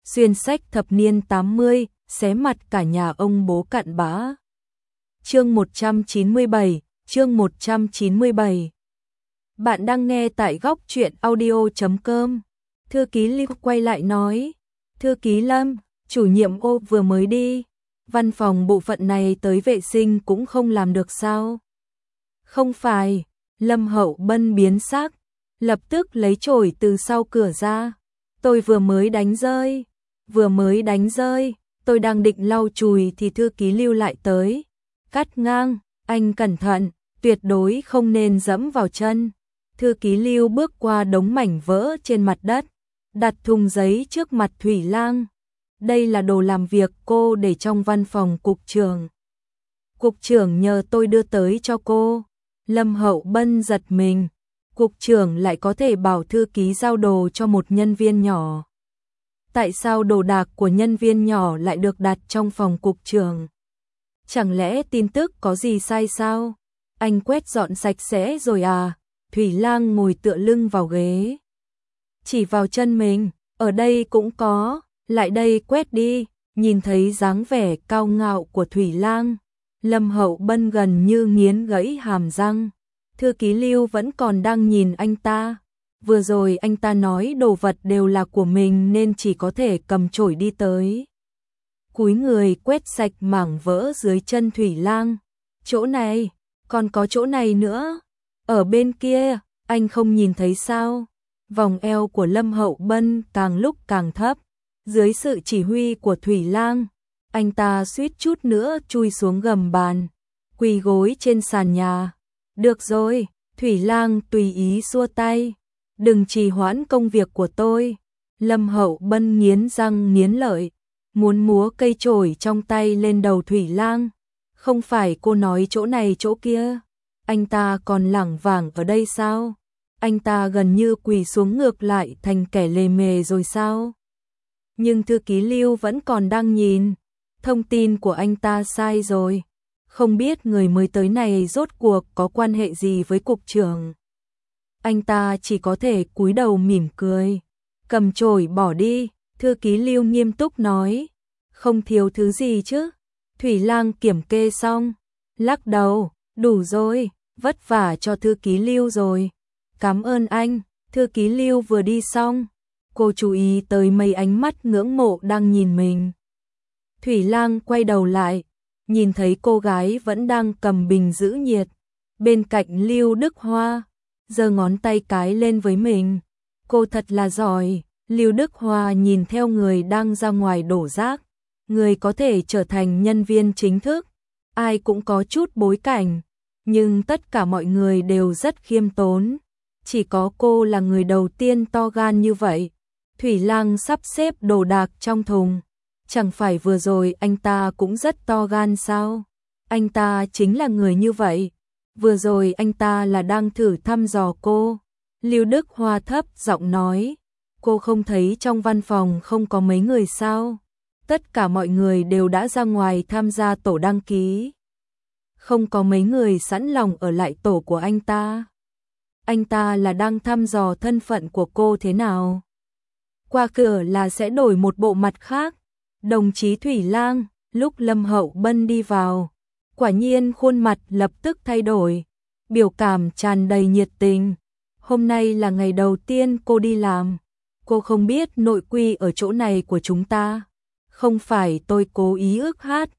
xuyên sách thập niên 80, xé mặt cả nhà ông bố cặn bã. Chương 197, chương 197. Bạn đang nghe tại góc truyện audio.com. Thư ký Lưu quay lại nói, thư ký Lâm, chủ nhiệm ô vừa mới đi, văn phòng bộ phận này tới vệ sinh cũng không làm được sao? Không phải, Lâm Hậu Bân biến sắc, lập tức lấy chổi từ sau cửa ra. Tôi vừa mới đánh rơi, tôi đang định lau chùi thì thư ký Lưu lại tới. Cắt ngang, anh cẩn thận, tuyệt đối không nên dẫm vào chân. Thư ký Lưu bước qua đống mảnh vỡ trên mặt đất, đặt thùng giấy trước mặt Thủy Lang. Đây là đồ làm việc cô để trong văn phòng cục trưởng. Cục trưởng nhờ tôi đưa tới cho cô. Lâm Hậu Bân giật mình, cục trưởng lại có thể bảo thư ký giao đồ cho một nhân viên nhỏ. Tại sao đồ đạc của nhân viên nhỏ lại được đặt trong phòng cục trưởng? Chẳng lẽ tin tức có gì sai sao? Anh quét dọn sạch sẽ rồi à? Thủy Lang ngồi tựa lưng vào ghế, chỉ vào chân mình, ở đây cũng có, lại đây quét đi. Nhìn thấy dáng vẻ cao ngạo của Thủy Lang, Lâm Hậu Bân gần như nghiến gãy hàm răng. Thư ký Lưu vẫn còn đang nhìn anh ta. Vừa rồi anh ta nói đồ vật đều là của mình nên chỉ có thể cầm chổi đi tới, cúi người quét sạch mảng vỡ dưới chân Thủy Lang. Chỗ này, còn có chỗ này nữa. Ở bên kia, anh không nhìn thấy sao? Vòng eo của Lâm Hậu Bân càng lúc càng thấp. Dưới sự chỉ huy của Thủy Lang, anh ta suýt chút nữa chui xuống gầm bàn, quỳ gối trên sàn nhà. Được rồi, Thủy Lang tùy ý xua tay. Đừng trì hoãn công việc của tôi. Lâm Hậu Bân nghiến răng nghiến lợi, muốn múa cây chổi trong tay lên đầu Thủy Lang. Không phải cô nói chỗ này chỗ kia, anh ta còn lảng vảng ở đây sao? Anh ta gần như quỳ xuống ngược lại thành kẻ lề mề rồi sao? Nhưng thư ký Lưu vẫn còn đang nhìn. Thông tin của anh ta sai rồi. Không biết người mới tới này rốt cuộc có quan hệ gì với cục trưởng. Anh ta chỉ có thể cúi đầu mỉm cười. Cầm chổi bỏ đi, thư ký Lưu nghiêm túc nói. Không thiếu thứ gì chứ? Thủy Lang kiểm kê xong, lắc đầu, đủ rồi, vất vả cho thư ký Lưu rồi. Cảm ơn anh. Thư ký Lưu vừa đi xong, cô chú ý tới mấy ánh mắt ngưỡng mộ đang nhìn mình. Thủy Lang quay đầu lại, nhìn thấy cô gái vẫn đang cầm bình giữ nhiệt bên cạnh Lưu Đức Hoa, giơ ngón tay cái lên với mình. Cô thật là giỏi. Lưu Đức Hoa nhìn theo người đang ra ngoài đổ rác. Người có thể trở thành nhân viên chính thức, ai cũng có chút bối cảnh, nhưng tất cả mọi người đều rất khiêm tốn. Chỉ có cô là người đầu tiên to gan như vậy. Thủy Lang sắp xếp đồ đạc trong thùng. Chẳng phải vừa rồi anh ta cũng rất to gan sao? Anh ta chính là người như vậy. Vừa rồi anh ta là đang thử thăm dò cô. Lưu Đức Hoa thấp giọng nói, cô không thấy trong văn phòng không có mấy người sao? Tất cả mọi người đều đã ra ngoài tham gia tổ đăng ký. Không có mấy người sẵn lòng ở lại tổ của anh ta. Anh ta là đang thăm dò thân phận của cô thế nào? Qua cửa là sẽ đổi một bộ mặt khác. Đồng chí Thủy Lang, lúc Lâm Hậu Bân đi vào, quả nhiên khuôn mặt lập tức thay đổi, biểu cảm tràn đầy nhiệt tình. Hôm nay là ngày đầu tiên cô đi làm. Cô không biết nội quy ở chỗ này của chúng ta. Không phải tôi cố ý ức hát,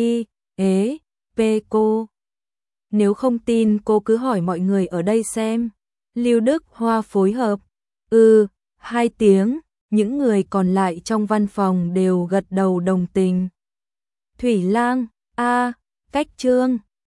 cô. Nếu không tin cô cứ hỏi mọi người ở đây xem. Lưu Đức Hoa phối hợp. 2 tiếng, những người còn lại trong văn phòng đều gật đầu đồng tình. Thủy Lang, cách Trương,